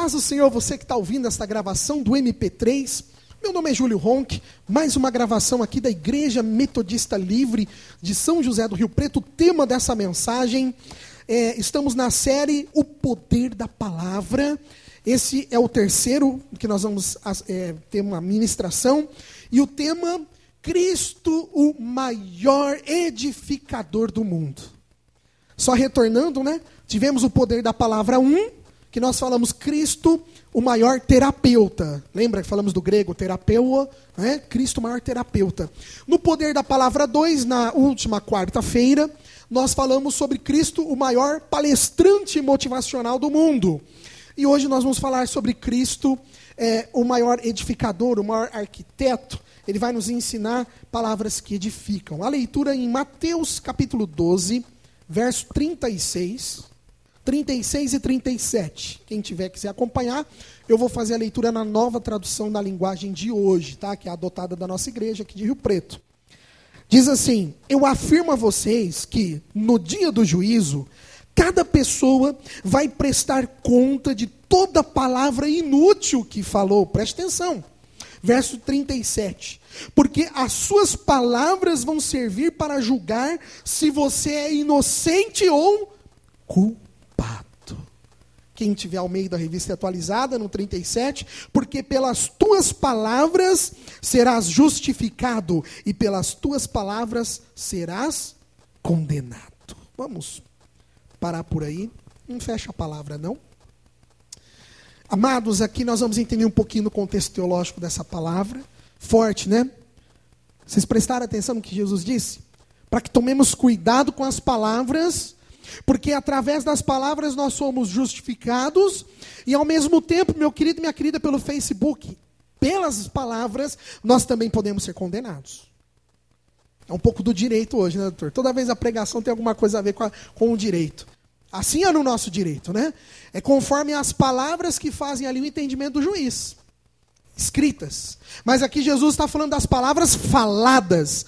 paz do Senhor, você que está ouvindo esta gravação do MP3. Meu nome é Júlio Ronck, mais uma gravação aqui da Igreja Metodista Livre de São José do Rio Preto. O tema dessa mensagem, estamos na série O Poder da Palavra. Esse é o terceiro que nós vamos ter uma ministração. E o tema, Cristo, o maior edificador do mundo. Só retornando, né? Tivemos o poder da palavra 1, que nós falamos Cristo, o maior terapeuta. Lembra que falamos do grego terapeuo, né? Cristo, o maior terapeuta. No poder da palavra 2, na última quarta-feira, nós falamos sobre Cristo, o maior palestrante motivacional do mundo. E hoje nós vamos falar sobre Cristo, o maior edificador, o maior arquiteto. Ele vai nos ensinar palavras que edificam. A leitura em Mateus capítulo 12, verso 36 e 37. Quem quiser acompanhar, eu vou fazer a leitura na nova tradução da linguagem de hoje, tá? Que é adotada da nossa igreja aqui de Rio Preto. Diz assim: eu afirmo a vocês que, no dia do juízo, cada pessoa vai prestar conta de toda palavra inútil que falou. Preste atenção. Verso 37. Porque as suas palavras vão servir para julgar se você é inocente ou culpado. Quem tiver ao meio da revista atualizada, no 37. Porque pelas tuas palavras serás justificado e pelas tuas palavras serás condenado. Vamos parar por aí. Não fecha a palavra, não. Amados, aqui nós vamos entender um pouquinho do contexto teológico dessa palavra. Forte, né? Vocês prestaram atenção no que Jesus disse? Para que tomemos cuidado com as palavras, porque através das palavras nós somos justificados, e ao mesmo tempo, meu querido e minha querida, pelo Facebook, pelas palavras, nós também podemos ser condenados. É um pouco do direito hoje, né, doutor? Toda vez a pregação tem alguma coisa a ver com o direito. Assim é no nosso direito, né? É conforme as palavras que fazem ali o entendimento do juiz. Escritas. Mas aqui Jesus está falando das palavras faladas,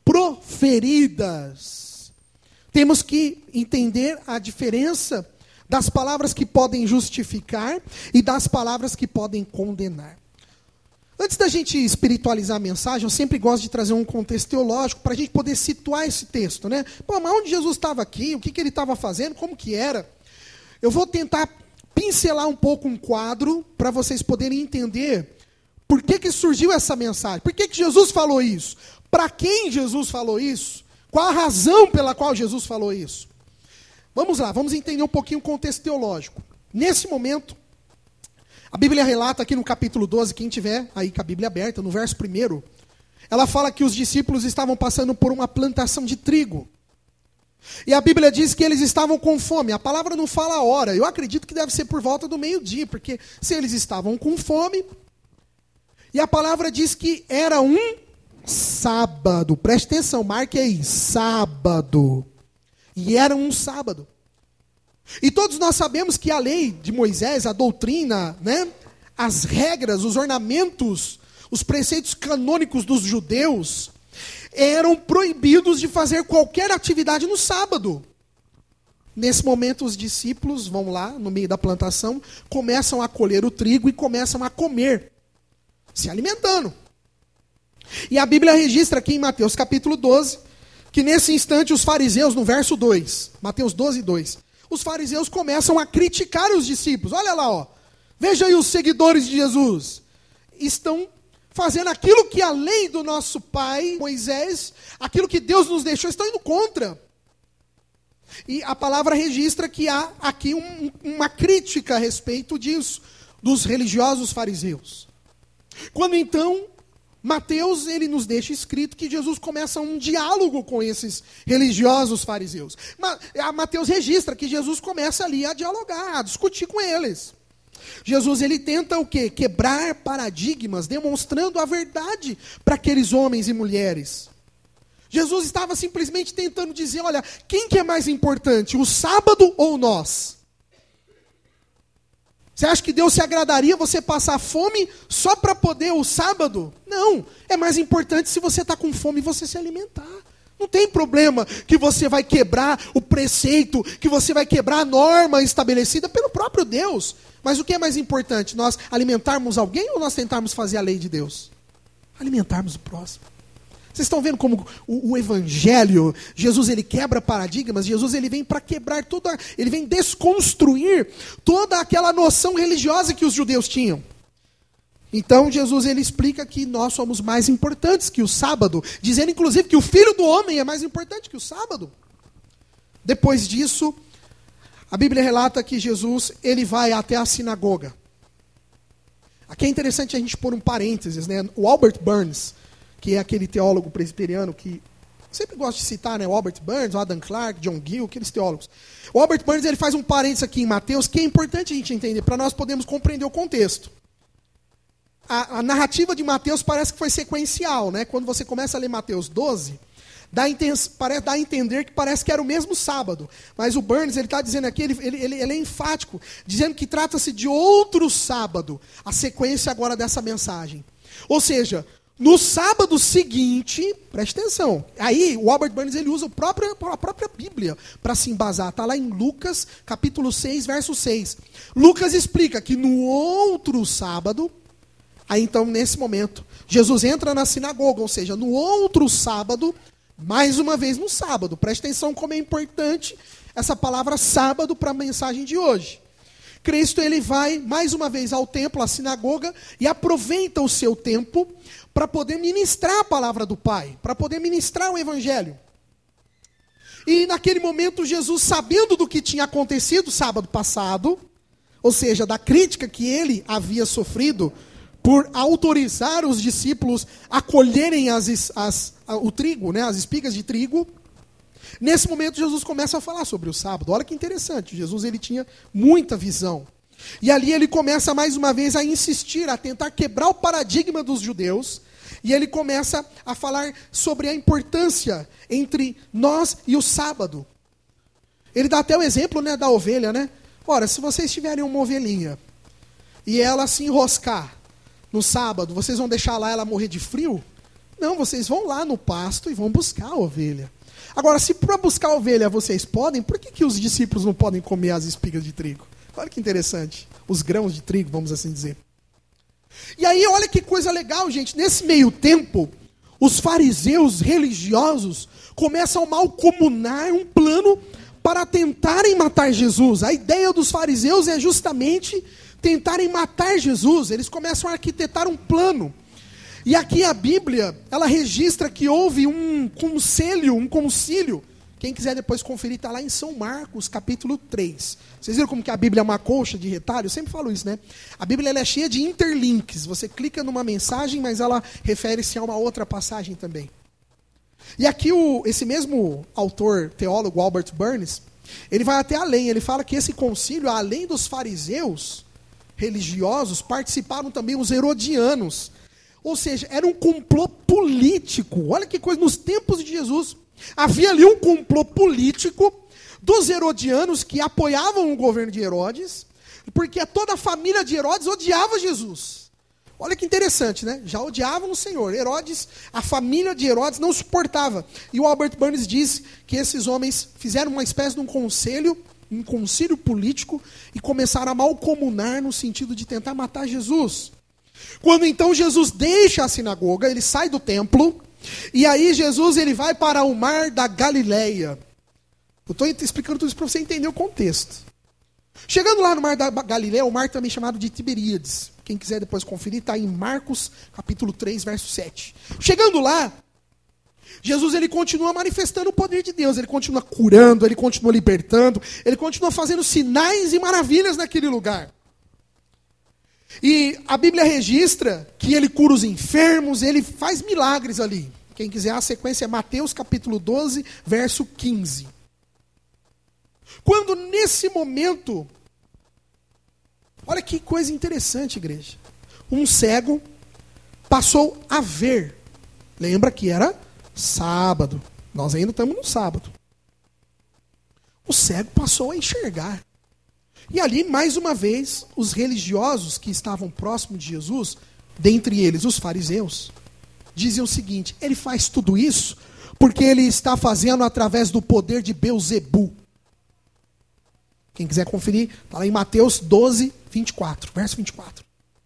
proferidas. Temos que entender a diferença das palavras que podem justificar e das palavras que podem condenar. Antes da gente espiritualizar a mensagem, eu sempre gosto de trazer um contexto teológico para a gente poder situar esse texto, né? Pô, mas onde Jesus estava aqui? O que ele estava fazendo? Como que era? Eu vou tentar pincelar um pouco um quadro para vocês poderem entender por que surgiu essa mensagem. Por que Jesus falou isso? Para quem Jesus falou isso? Qual a razão pela qual Jesus falou isso? Vamos lá, vamos entender um pouquinho o contexto teológico. Nesse momento, a Bíblia relata aqui no capítulo 12, quem tiver aí com a Bíblia aberta, no verso 1, ela fala que os discípulos estavam passando por uma plantação de trigo. E a Bíblia diz que eles estavam com fome. A palavra não fala a hora. Eu acredito que deve ser por volta do meio-dia, porque se eles estavam com fome, e a palavra diz que era um sábado. Preste atenção, marque aí, sábado. E era um sábado. E todos nós sabemos que a lei de Moisés, a doutrina, né, as regras, os ornamentos, os preceitos canônicos dos judeus eram proibidos de fazer qualquer atividade no sábado. Nesse momento, os discípulos vão lá, no meio da plantação, começam a colher o trigo e começam a comer, se alimentando. E a Bíblia registra aqui em Mateus capítulo 12, que nesse instante os fariseus, no verso 2, Mateus 12, 2, os fariseus começam a criticar os discípulos. Olha lá, ó. Veja aí os seguidores de Jesus. Estão fazendo aquilo que a lei do nosso pai, Moisés, aquilo que Deus nos deixou, estão indo contra. E a palavra registra que há aqui uma crítica a respeito disso, dos religiosos fariseus. Quando então, Mateus, ele nos deixa escrito que Jesus começa um diálogo com esses religiosos fariseus. Mateus registra que Jesus começa ali a dialogar, a discutir com eles. Jesus, ele tenta o quê? Quebrar paradigmas, demonstrando a verdade para aqueles homens e mulheres. Jesus estava simplesmente tentando dizer, olha, quem que é mais importante, o sábado ou nós? Você acha que Deus se agradaria você passar fome só para poder o sábado? Não, é mais importante se você está com fome você se alimentar. Não tem problema que você vai quebrar o preceito, que você vai quebrar a norma estabelecida pelo próprio Deus. Mas o que é mais importante? Nós alimentarmos alguém ou nós tentarmos fazer a lei de Deus? Alimentarmos o próximo. Vocês estão vendo como o evangelho, Jesus ele quebra paradigmas, Jesus ele vem para quebrar ele vem desconstruir toda aquela noção religiosa que os judeus tinham. Então Jesus ele explica que nós somos mais importantes que o sábado, dizendo inclusive que o Filho do Homem é mais importante que o sábado. Depois disso, a Bíblia relata que Jesus ele vai até a sinagoga. Aqui é interessante a gente pôr um parênteses, né? O Albert Burns, que é aquele teólogo presbiteriano que sempre gosto de citar, né? O Albert Burns, o Adam Clarke, John Gill, aqueles teólogos. O Albert Burns ele faz um parênteses aqui em Mateus que é importante a gente entender para nós podermos compreender o contexto. A narrativa de Mateus parece que foi sequencial, né? Quando você começa a ler Mateus 12, dá a entender que parece que era o mesmo sábado. Mas o Burns ele está dizendo aqui, ele é enfático, dizendo que trata-se de outro sábado, a sequência agora dessa mensagem. Ou seja, no sábado seguinte, preste atenção, aí o Albert Burns ele usa a própria Bíblia para se embasar. Está lá em Lucas, capítulo 6, verso 6. Lucas explica que no outro sábado, aí então nesse momento, Jesus entra na sinagoga, ou seja, no outro sábado, mais uma vez no sábado. Preste atenção como é importante essa palavra sábado para a mensagem de hoje. Cristo ele vai mais uma vez ao templo, à sinagoga, e aproveita o seu tempo para poder ministrar a palavra do Pai, para poder ministrar o Evangelho. E naquele momento Jesus, sabendo do que tinha acontecido sábado passado, ou seja, da crítica que ele havia sofrido por autorizar os discípulos a colherem o trigo, né, as espigas de trigo, nesse momento Jesus começa a falar sobre o sábado. Olha que interessante, Jesus ele tinha muita visão. E ali ele começa mais uma vez a insistir, a tentar quebrar o paradigma dos judeus, e ele começa a falar sobre a importância entre nós e o sábado. Ele dá até o exemplo, né, da ovelha, né? Ora, se vocês tiverem uma ovelhinha e ela se enroscar no sábado, vocês vão deixar lá ela morrer de frio? Não, vocês vão lá no pasto e vão buscar a ovelha. Agora, se para buscar a ovelha vocês podem, por que os discípulos não podem comer as espigas de trigo? Olha que interessante. Os grãos de trigo, vamos assim dizer. E aí, olha que coisa legal, gente. Nesse meio tempo, os fariseus religiosos começam a malcomunar um plano para tentarem matar Jesus. A ideia dos fariseus é justamente tentarem matar Jesus. Eles começam a arquitetar um plano. E aqui a Bíblia, ela registra que houve um concílio. Quem quiser depois conferir, está lá em São Marcos, capítulo 3. Vocês viram como que a Bíblia é uma colcha de retalho? Eu sempre falo isso, né? A Bíblia ela é cheia de interlinks. Você clica numa mensagem, mas ela refere-se a uma outra passagem também. E aqui esse mesmo autor, teólogo, Albert Burns, ele vai até além. Ele fala que esse concílio, além dos fariseus religiosos, participaram também os herodianos. Ou seja, era um complô político. Olha que coisa, nos tempos de Jesus, havia ali um complô político dos herodianos que apoiavam o governo de Herodes, porque toda a família de Herodes odiava Jesus. Olha que interessante, né? Já odiavam o Senhor. Herodes, a família de Herodes não suportava. E o Albert Burns diz que esses homens fizeram uma espécie de um concílio político e começaram a malcomunar no sentido de tentar matar Jesus. Quando então Jesus deixa a sinagoga, ele sai do templo, e aí Jesus ele vai para o mar da Galileia. Eu estou explicando tudo isso para você entender o contexto. Chegando lá no mar da Galileia, o mar também chamado de Tiberíades. Quem quiser depois conferir, está em Marcos, capítulo 3, verso 7. Chegando lá, Jesus ele continua manifestando o poder de Deus, ele continua curando, ele continua libertando, ele continua fazendo sinais e maravilhas naquele lugar. E a Bíblia registra que ele cura os enfermos, ele faz milagres ali. Quem quiser, a sequência é Mateus capítulo 12, verso 15. Quando nesse momento, olha que coisa interessante, igreja. Um cego passou a ver. Lembra que era sábado. Nós ainda estamos no sábado. O cego passou a enxergar. E ali, mais uma vez, os religiosos que estavam próximos de Jesus, dentre eles os fariseus, diziam o seguinte: ele faz tudo isso porque ele está fazendo através do poder de Belzebu. Quem quiser conferir, está lá em Mateus 12, 24, verso 24.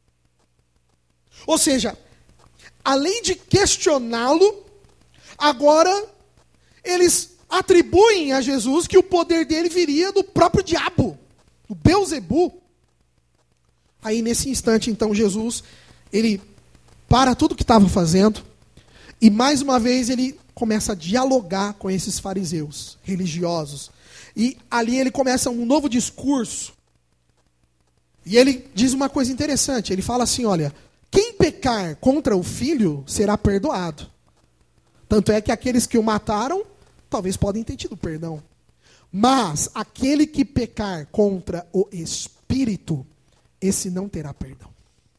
Ou seja, além de questioná-lo, agora eles atribuem a Jesus que o poder dele viria do próprio diabo, do Beelzebu. Aí nesse instante, então, Jesus, ele para tudo que estava fazendo e mais uma vez ele começa a dialogar com esses fariseus religiosos. E ali ele começa um novo discurso. E ele diz uma coisa interessante. Ele fala assim, olha, quem pecar contra o filho será perdoado. Tanto é que aqueles que o mataram, talvez podem ter tido perdão. Mas aquele que pecar contra o espírito, esse não terá perdão.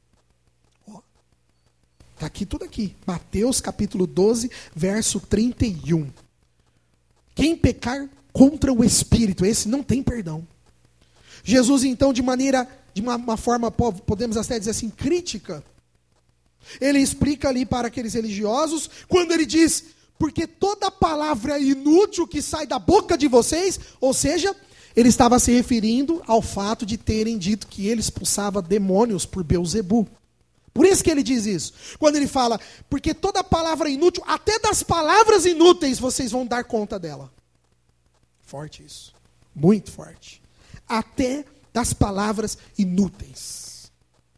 Está aqui tudo aqui. Mateus capítulo 12, verso 31. Quem pecar contra o espírito, esse não tem perdão. Jesus, então, de uma forma, podemos até dizer assim, crítica, ele explica ali para aqueles religiosos, quando ele diz, porque toda palavra inútil que sai da boca de vocês, ou seja, ele estava se referindo ao fato de terem dito que ele expulsava demônios por Beelzebu. Por isso que ele diz isso. Quando ele fala, porque toda palavra inútil, até das palavras inúteis, vocês vão dar conta dela. Forte isso. Muito forte. Até das palavras inúteis.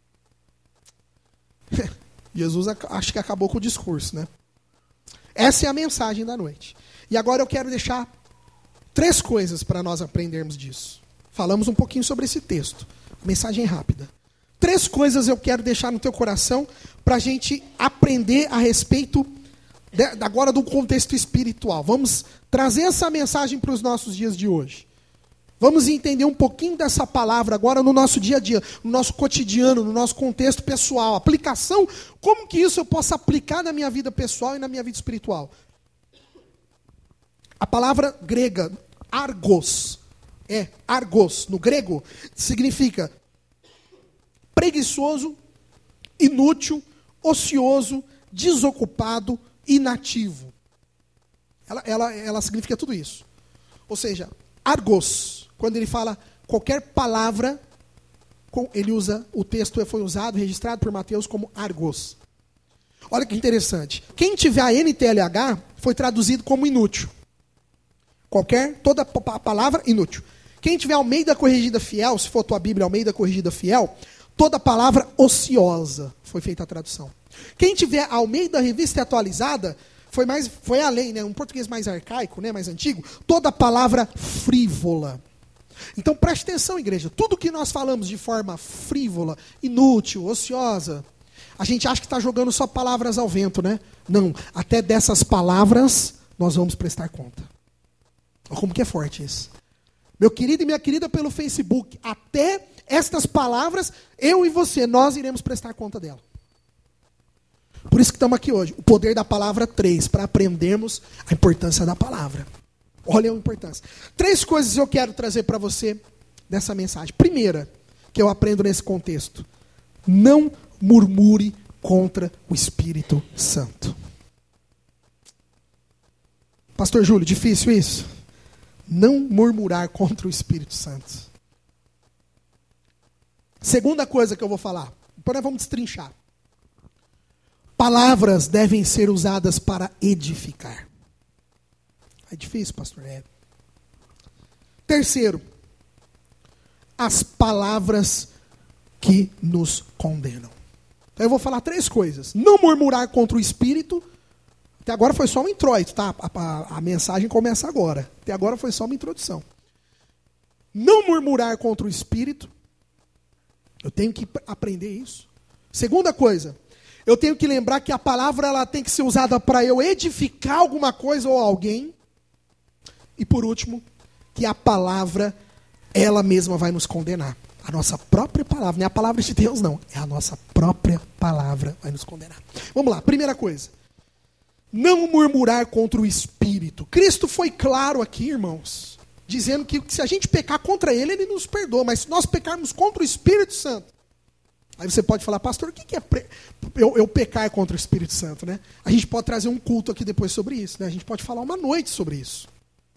Jesus acho que acabou com o discurso, né? Essa é a mensagem da noite. E agora eu quero deixar 3 coisas para nós aprendermos disso. Falamos um pouquinho sobre esse texto. Mensagem rápida. 3 coisas eu quero deixar no teu coração para a gente aprender a respeito agora do contexto espiritual. Vamos trazer essa mensagem para os nossos dias de hoje. Vamos entender um pouquinho dessa palavra agora no nosso dia a dia, no nosso cotidiano, no nosso contexto pessoal. Aplicação, como que isso eu posso aplicar na minha vida pessoal e na minha vida espiritual? A palavra grega, argos, no grego, significa preguiçoso, inútil, ocioso, desocupado, inativo. Ela significa tudo isso. Ou seja, argos, quando ele fala qualquer palavra, ele usa, o texto foi usado, registrado por Mateus como argos. Olha que interessante. Quem tiver a NTLH foi traduzido como inútil. Toda palavra inútil. Quem tiver Almeida Corrigida Fiel, se for tua Bíblia Almeida Corrigida Fiel, toda palavra ociosa foi feita a tradução. Quem tiver Almeida Revista Atualizada, foi além, né? Um português mais arcaico, né? Mais antigo, toda palavra frívola. Então preste atenção, igreja. Tudo que nós falamos de forma frívola, inútil, ociosa, a gente acha que está jogando só palavras ao vento, né? Não, até dessas palavras nós vamos prestar conta. Olha como que é forte isso. Meu querido e minha querida pelo Facebook, até estas palavras, eu e você, nós iremos prestar conta dela. Por isso que estamos aqui hoje. O poder da palavra 3, para aprendermos a importância da palavra. Olha a importância. 3 coisas eu quero trazer para você dessa mensagem. Primeira, que eu aprendo nesse contexto. Não murmure contra o Espírito Santo. Pastor Júlio, difícil isso? Não murmurar contra o Espírito Santo. Segunda coisa que eu vou falar. Então nós vamos destrinchar. Palavras devem ser usadas para edificar. É difícil, pastor. É. Terceiro, as palavras que nos condenam. Então eu vou falar 3 coisas. Não murmurar contra o Espírito. Até agora foi só um introito, tá? A mensagem começa agora. Até agora foi só uma introdução. Não murmurar contra o Espírito. Eu tenho que aprender isso. Segunda coisa, eu tenho que lembrar que a palavra ela tem que ser usada para eu edificar alguma coisa ou alguém. E por último, que a palavra, ela mesma vai nos condenar. A nossa própria palavra, não é a palavra de Deus não, é a nossa própria palavra vai nos condenar. Vamos lá, primeira coisa. Não murmurar contra o Espírito. Cristo foi claro aqui, irmãos, dizendo que se a gente pecar contra Ele, Ele nos perdoa. Mas se nós pecarmos contra o Espírito Santo, aí você pode falar, pastor, o que é eu pecar contra o Espírito Santo, né? A gente pode trazer um culto aqui depois sobre isso, né? A gente pode falar uma noite sobre isso.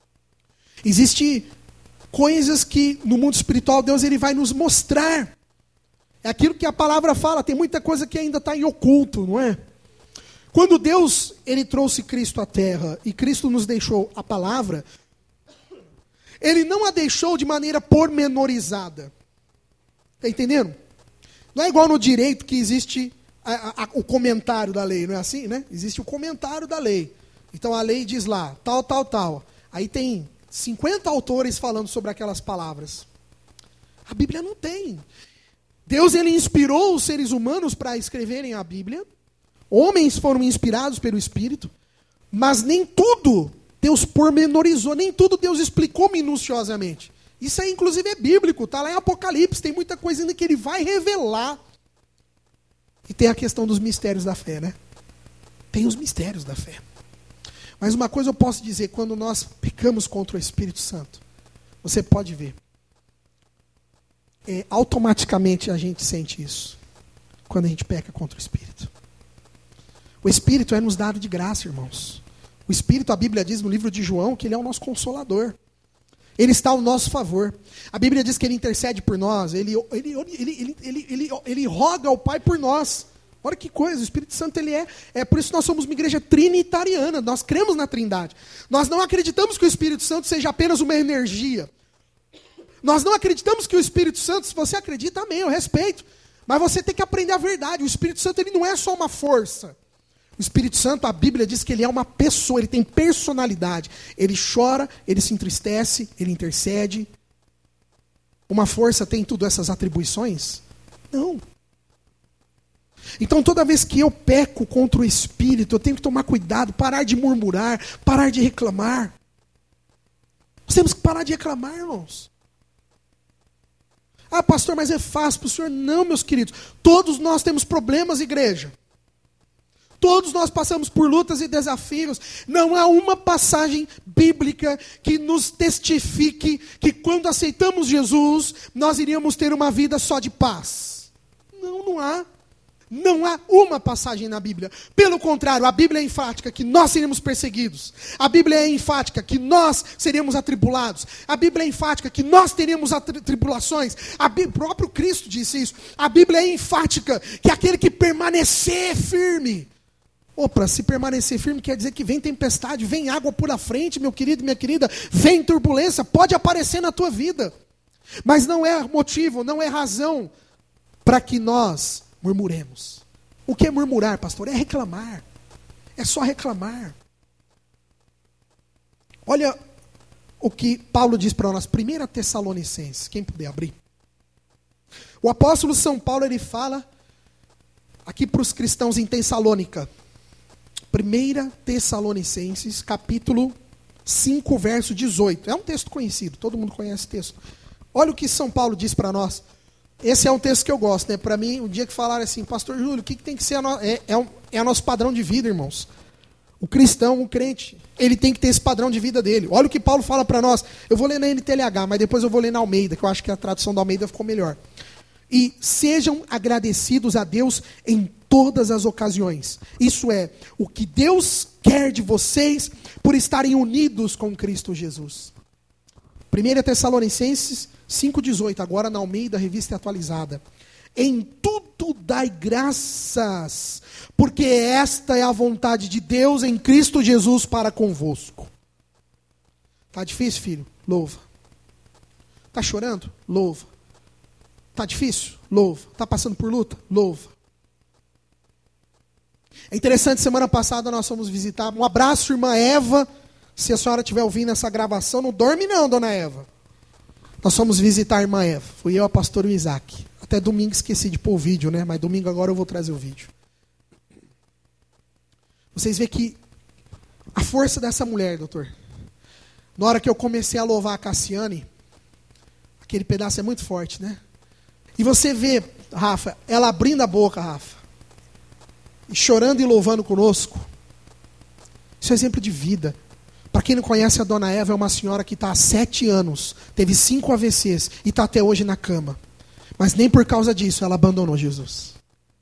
Existem coisas que no mundo espiritual Deus ele vai nos mostrar É aquilo que a palavra fala, tem muita coisa que ainda está em oculto, não é? Quando Deus, Ele trouxe Cristo à terra, e Cristo nos deixou a palavra, Ele não a deixou de maneira pormenorizada. Está entendendo? Não é igual no direito que existe o comentário da lei, não é assim, né? Existe o comentário da lei. Então a lei diz lá, tal, tal, tal. Aí tem 50 autores falando sobre aquelas palavras. A Bíblia não tem. Deus, Ele inspirou os seres humanos para escreverem a Bíblia. Homens foram inspirados pelo Espírito. Mas nem tudo Deus pormenorizou, nem tudo Deus explicou minuciosamente. Isso aí, inclusive, é bíblico, está lá em Apocalipse, tem muita coisa ainda que Ele vai revelar. E tem a questão dos mistérios da fé, né? Tem os mistérios da fé. Mas uma coisa eu posso dizer, quando nós pecamos contra o Espírito Santo, você pode ver, automaticamente a gente sente isso, quando a gente peca contra o Espírito. O Espírito é nos dado de graça, irmãos. O Espírito, a Bíblia diz no livro de João, que Ele é o nosso consolador. Ele está ao nosso favor. A Bíblia diz que Ele intercede por nós. Ele roga ao Pai por nós. Olha que coisa, o Espírito Santo, Ele é por isso nós somos uma igreja trinitariana. Nós cremos na Trindade. Nós não acreditamos que o Espírito Santo seja apenas uma energia. Nós não acreditamos que o Espírito Santo, se você acredita, amém, eu respeito. Mas você tem que aprender a verdade. O Espírito Santo, ele não é só uma força. O Espírito Santo, a Bíblia diz que ele é uma pessoa, ele tem personalidade. Ele chora, ele se entristece, ele intercede. Uma força tem tudo essas atribuições? Não. Então toda vez que eu peco contra o Espírito, eu tenho que tomar cuidado, parar de murmurar, parar de reclamar. Nós temos que parar de reclamar, irmãos. Ah, pastor, mas é fácil para o senhor? Não, meus queridos. Todos nós temos problemas, igreja. Todos nós passamos por lutas e desafios. Não há uma passagem bíblica que nos testifique que quando aceitamos Jesus, nós iríamos ter uma vida só de paz. Não há. Não há uma passagem na Bíblia. Pelo contrário, a Bíblia é enfática que nós seríamos perseguidos. A Bíblia é enfática que nós seríamos atribulados. A Bíblia é enfática que nós teríamos tribulações. O próprio Cristo disse isso. A Bíblia é enfática que aquele que permanecer firme. Opa, se permanecer firme quer dizer que vem tempestade, vem água por a frente, meu querido e minha querida. Vem turbulência, pode aparecer na tua vida. Mas não é motivo, não é razão para que nós murmuremos. O que é murmurar, pastor? É reclamar. É só reclamar. Olha o que Paulo diz para nós, 1 Tessalonicenses, quem puder abrir. O apóstolo São Paulo, ele fala aqui para os cristãos em Tessalônica. 1 Tessalonicenses, capítulo 5, verso 18. É um texto conhecido, todo mundo conhece o texto. Olha o que São Paulo diz para nós. Esse é um texto que eu gosto, né? Para mim, o dia que falaram assim, pastor Júlio, o que tem que ser é nosso padrão de vida, irmãos. O cristão, o crente, ele tem que ter esse padrão de vida dele. Olha o que Paulo fala para nós. Eu vou ler na NTLH, mas depois eu vou ler na Almeida, que eu acho que a tradução da Almeida ficou melhor. E sejam agradecidos a Deus em todas as ocasiões. Isso é, o que Deus quer de vocês por estarem unidos com Cristo Jesus. 1 Tessalonicenses 5,18, agora na Almeida, revista atualizada. Em tudo dai graças, porque esta é a vontade de Deus em Cristo Jesus para convosco. Tá difícil, filho? Louva. Tá chorando? Louva. Tá difícil? Louva. Tá passando por luta? Louva. É interessante, semana passada nós fomos visitar. Um abraço, irmã Eva. Se a senhora estiver ouvindo essa gravação, não dorme não, dona Eva. Nós fomos visitar a irmã Eva. Fui eu, a pastor Isaac. Até domingo esqueci de pôr o vídeo, né? Mas domingo agora eu vou trazer o vídeo. Vocês veem que a força dessa mulher, doutor. Na hora que eu comecei a louvar a Cassiane, aquele pedaço é muito forte, né? E você vê, Rafa, ela abrindo a boca, Rafa. E chorando e louvando conosco. Isso é exemplo de vida. Para quem não conhece, a dona Eva é uma senhora que está há 7 anos, teve 5 AVCs e está até hoje na cama. Mas nem por causa disso ela abandonou Jesus.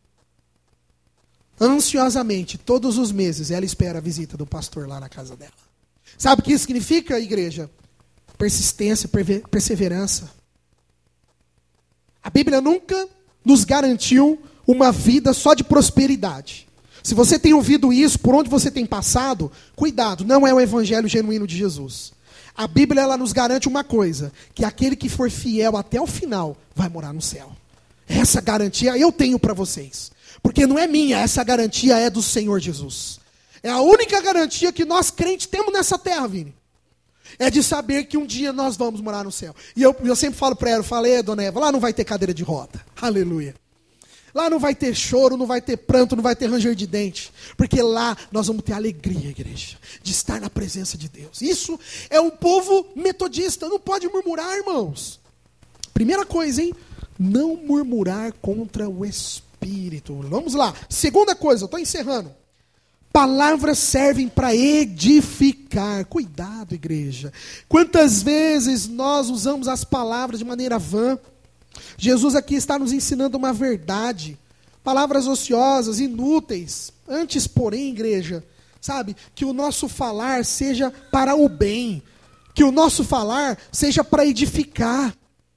Ansiosamente, todos os meses, ela espera a visita do pastor lá na casa dela. Sabe o que isso significa, igreja? Persistência, perseverança. A Bíblia nunca nos garantiu uma vida só de prosperidade. Se você tem ouvido isso, por onde você tem passado, cuidado, não é o evangelho genuíno de Jesus. A Bíblia, ela nos garante uma coisa, que aquele que for fiel até o final vai morar no céu. Essa garantia eu tenho para vocês. Porque não é minha, essa garantia é do Senhor Jesus. É a única garantia que nós crentes temos nessa terra, Vini. É de saber que um dia nós vamos morar no céu. E eu sempre falo para ela, eu falei, dona Eva, lá não vai ter cadeira de roda. Aleluia. Lá não vai ter choro, não vai ter pranto, não vai ter ranger de dente. Porque lá nós vamos ter alegria, igreja, de estar na presença de Deus. Isso é o povo metodista, não pode murmurar, irmãos. Primeira coisa, hein? Não murmurar contra o Espírito. Vamos lá. Segunda coisa, eu estou encerrando. Palavras servem para edificar. Cuidado, igreja. Quantas vezes nós usamos as palavras de maneira vã? Jesus aqui está nos ensinando uma verdade. Palavras ociosas, inúteis. Antes, porém, igreja, sabe, que o nosso falar seja para o bem. Que o nosso falar seja para edificar.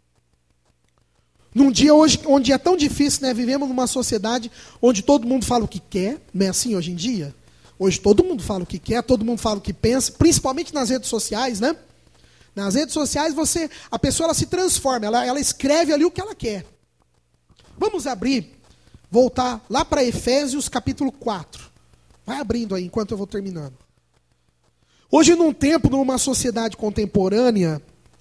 Num dia hoje, onde é tão difícil, né? Vivemos numa sociedade onde todo mundo fala o que quer. Não é assim hoje em dia? Hoje todo mundo fala o que quer, todo mundo fala o que pensa, principalmente nas redes sociais, né? Nas redes sociais, a pessoa ela se transforma, ela escreve ali o que ela quer. Vamos abrir, voltar lá para Efésios capítulo 4. Vai abrindo aí, enquanto eu vou terminando. Hoje, num tempo, numa sociedade contemporânea,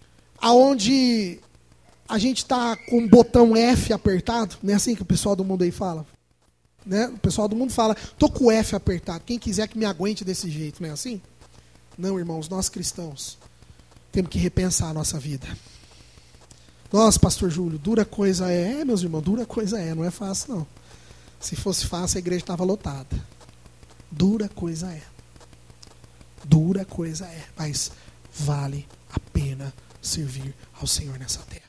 onde a gente está com o botão F apertado, não é assim que o pessoal do mundo aí fala? Né? O pessoal do mundo fala, estou com o F apertado, quem quiser que me aguente desse jeito, não é assim? Não, irmãos, nós cristãos temos que repensar a nossa vida. Nossa, pastor Júlio, dura coisa é. É, meus irmãos, dura coisa é, não é fácil não. Se fosse fácil, a igreja estava lotada. Dura coisa é. Dura coisa é, mas vale a pena servir ao Senhor nessa terra.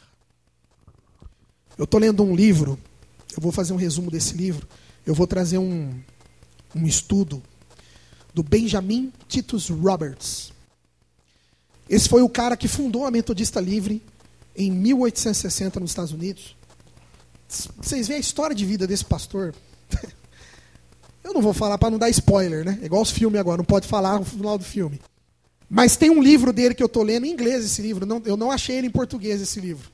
Eu estou lendo um livro, eu vou fazer um resumo desse livro, eu vou trazer um estudo do Benjamin Titus Roberts. Esse foi o cara que fundou a Metodista Livre em 1860 nos Estados Unidos. Vocês veem a história de vida desse pastor. Eu não vou falar para não dar spoiler, né? É igual os filmes agora, não pode falar no final do filme. Mas tem um livro dele que eu estou lendo em inglês, esse livro. Eu não achei ele em português, esse livro.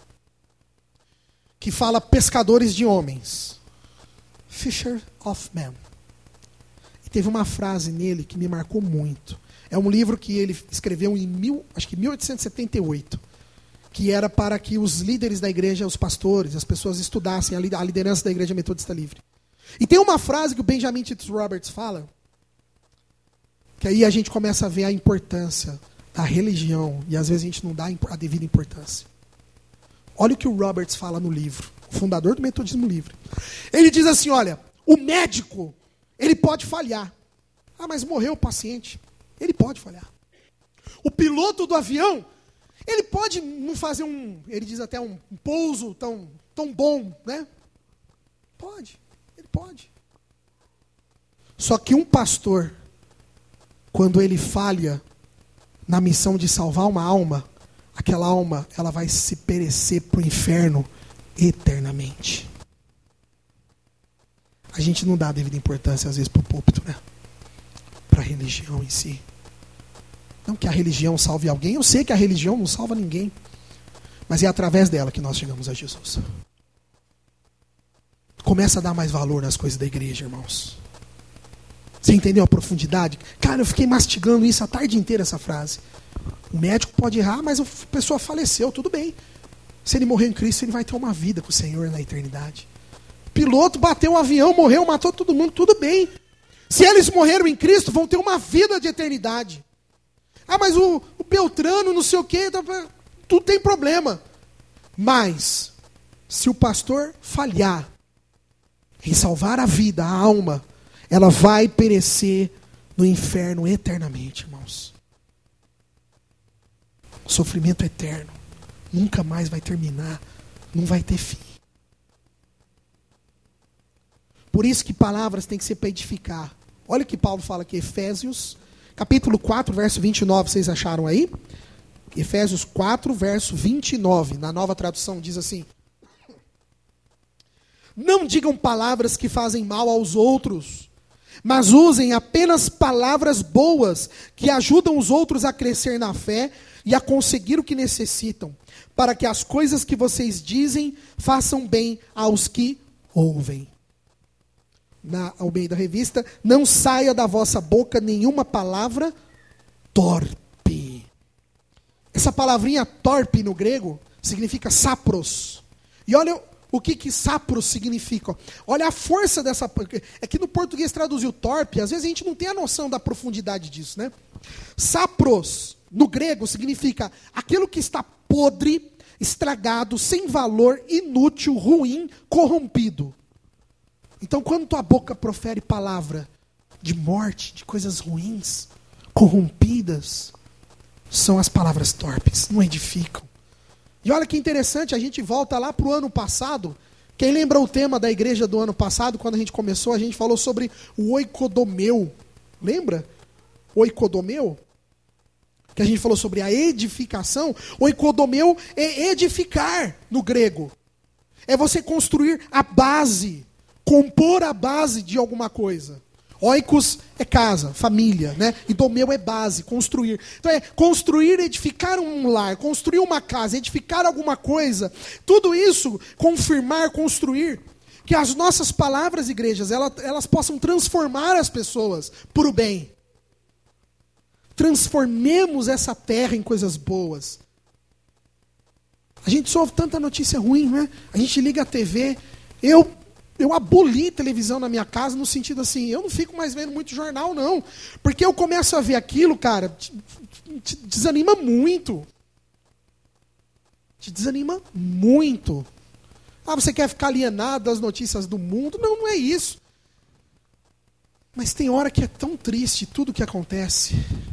Que fala pescadores de homens. Fisher of Men. E teve uma frase nele que me marcou muito. É um livro que ele escreveu em 1878. Que era para que os líderes da igreja, os pastores, as pessoas estudassem a liderança da Igreja Metodista Livre. E tem uma frase que o Benjamin Titus Roberts fala, que aí a gente começa a ver a importância da religião, e às vezes a gente não dá a devida importância. Olha o que o Roberts fala no livro, o fundador do Metodismo Livre. Ele diz assim, olha, o médico, ele pode falhar. Ah, mas morreu o paciente. Ele pode falhar. O piloto do avião, ele pode não fazer ele diz até um pouso tão bom, né? Pode, ele pode. Só que um pastor, quando ele falha na missão de salvar uma alma, aquela alma, ela vai se perecer para o inferno eternamente. A gente não dá a devida importância, às vezes, para o púlpito, né? Para a religião em si. Não que a religião salve alguém, eu sei que a religião não salva ninguém, mas é através dela que nós chegamos a Jesus. Começa a dar mais valor nas coisas da igreja, irmãos. Você entendeu a profundidade? Cara, eu fiquei mastigando isso a tarde inteira, essa frase. O médico pode errar, mas a pessoa faleceu, tudo bem. Se ele morrer em Cristo, ele vai ter uma vida com o Senhor na eternidade. O piloto bateu um avião, morreu, matou todo mundo, tudo bem. Se eles morreram em Cristo, vão ter uma vida de eternidade. Ah, mas o Beltrano, não sei o quê, tudo tem problema. Mas, se o pastor falhar em salvar a vida, a alma, ela vai perecer no inferno eternamente, irmãos. O sofrimento eterno nunca mais vai terminar, não vai ter fim. Por isso que palavras têm que ser para edificar. Olha o que Paulo fala aqui, Efésios, capítulo 4, verso 29, vocês acharam aí? Efésios 4, verso 29, na Nova Tradução diz assim: Não digam palavras que fazem mal aos outros, mas usem apenas palavras boas que ajudam os outros a crescer na fé e a conseguir o que necessitam, para que as coisas que vocês dizem façam bem aos que ouvem. Na Almeida Revista, não saia da vossa boca nenhuma palavra torpe. Essa palavrinha torpe no grego significa sapros. E olha o que sapros significa. Olha a força dessa... É que no português traduziu torpe, às vezes a gente não tem a noção da profundidade disso, né? Sapros, no grego, significa aquilo que está podre, estragado, sem valor, inútil, ruim, corrompido. Então, quando tua boca profere palavra de morte, de coisas ruins, corrompidas, são as palavras torpes, não edificam. E olha que interessante, a gente volta lá para o ano passado. Quem lembra o tema da igreja do ano passado, quando a gente começou, a gente falou sobre o oikodomeu. Lembra? Oikodomeu? Que a gente falou sobre a edificação. Oikodomeu é edificar no grego. É você construir a base, compor a base de alguma coisa. Oikos é casa, família, né? E domeu é base, construir. Então é construir, edificar um lar, construir uma casa, edificar alguma coisa. Tudo isso, confirmar, construir. Que as nossas palavras, igrejas, elas possam transformar as pessoas para o bem. Transformemos essa terra em coisas boas. A gente sofre tanta notícia ruim, né? A gente liga a TV. Eu aboli televisão na minha casa no sentido assim, eu não fico mais vendo muito jornal, não. Porque eu começo a ver aquilo, cara, te desanima muito. Te desanima muito. Ah, você quer ficar alienado das notícias do mundo? Não, não é isso. Mas tem hora que é tão triste tudo que acontece.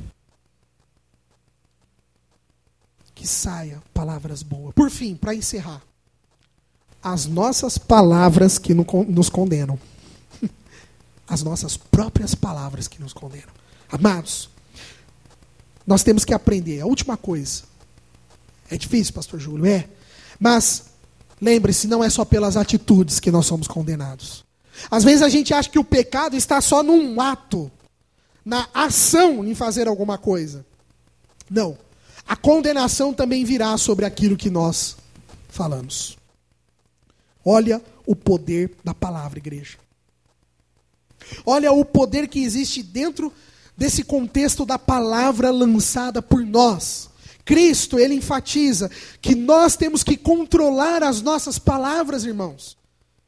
Que saia palavras boas. Por fim, para encerrar. As nossas palavras que nos condenam. As nossas próprias palavras que nos condenam. Amados, nós temos que aprender. A última coisa. É difícil, pastor Júlio? É. Mas, lembre-se, não é só pelas atitudes que nós somos condenados. Às vezes a gente acha que o pecado está só num ato. Na ação em fazer alguma coisa. Não. A condenação também virá sobre aquilo que nós falamos. Olha o poder da palavra, igreja. Olha o poder que existe dentro desse contexto da palavra lançada por nós. Cristo, ele enfatiza que nós temos que controlar as nossas palavras, irmãos.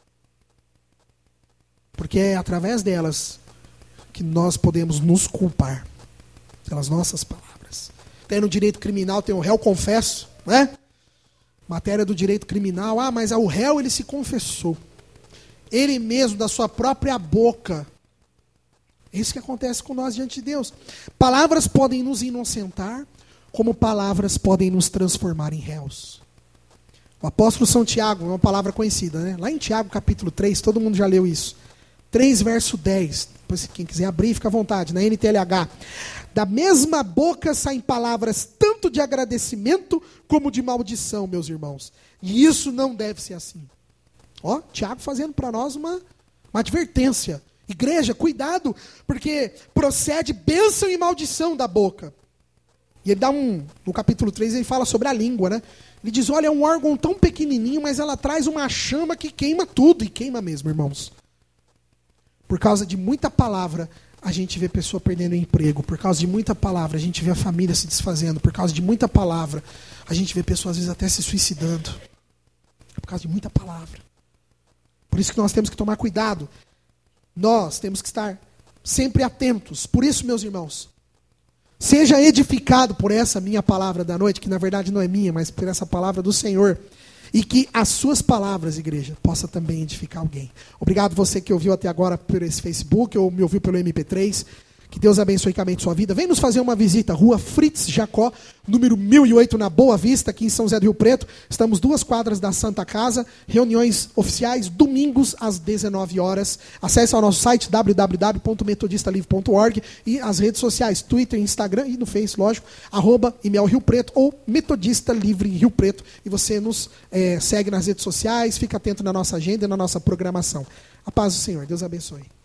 Porque é através delas que nós podemos nos culpar. Pelas nossas palavras. Até no direito criminal tem o réu confesso, né? Matéria do direito criminal, mas o réu ele se confessou. Ele mesmo, da sua própria boca. É isso que acontece com nós diante de Deus. Palavras podem nos inocentar, como palavras podem nos transformar em réus. O apóstolo São Tiago, é uma palavra conhecida, né? Lá em Tiago capítulo 3, todo mundo já leu isso. 3 verso 10. Depois, quem quiser abrir, fica à vontade, na NTLH. Da mesma boca saem palavras tanto de agradecimento como de maldição, meus irmãos. E isso não deve ser assim. Ó, Tiago fazendo para nós uma advertência. Igreja, cuidado, porque procede bênção e maldição da boca. E ele dá no capítulo 3, ele fala sobre a língua, né? Ele diz, olha, é um órgão tão pequenininho, mas ela traz uma chama que queima tudo. E queima mesmo, irmãos. Por causa de muita palavra, a gente vê pessoa perdendo o emprego. Por causa de muita palavra, a gente vê a família se desfazendo. Por causa de muita palavra, a gente vê pessoas, às vezes, até se suicidando. Por causa de muita palavra. Por isso que nós temos que tomar cuidado. Nós temos que estar sempre atentos. Por isso, meus irmãos, seja edificado por essa minha palavra da noite, que na verdade não é minha, mas por essa palavra do Senhor. E que as suas palavras, igreja, possa também edificar alguém. Obrigado você que ouviu até agora por esse Facebook, ou me ouviu pelo MP3. Que Deus abençoe ricamente sua vida. Vem nos fazer uma visita, Rua Fritz Jacó, número 1008, na Boa Vista, aqui em São José do Rio Preto. Estamos 2 quadras da Santa Casa. Reuniões oficiais, domingos, às 19 horas. Acesse ao nosso site, www.metodistalivre.org, e as redes sociais, Twitter, Instagram e no Face, lógico, @Imel Rio Preto ou Metodista Livre Rio Preto. E você nos segue nas redes sociais, fica atento na nossa agenda e na nossa programação. A paz do Senhor. Deus abençoe.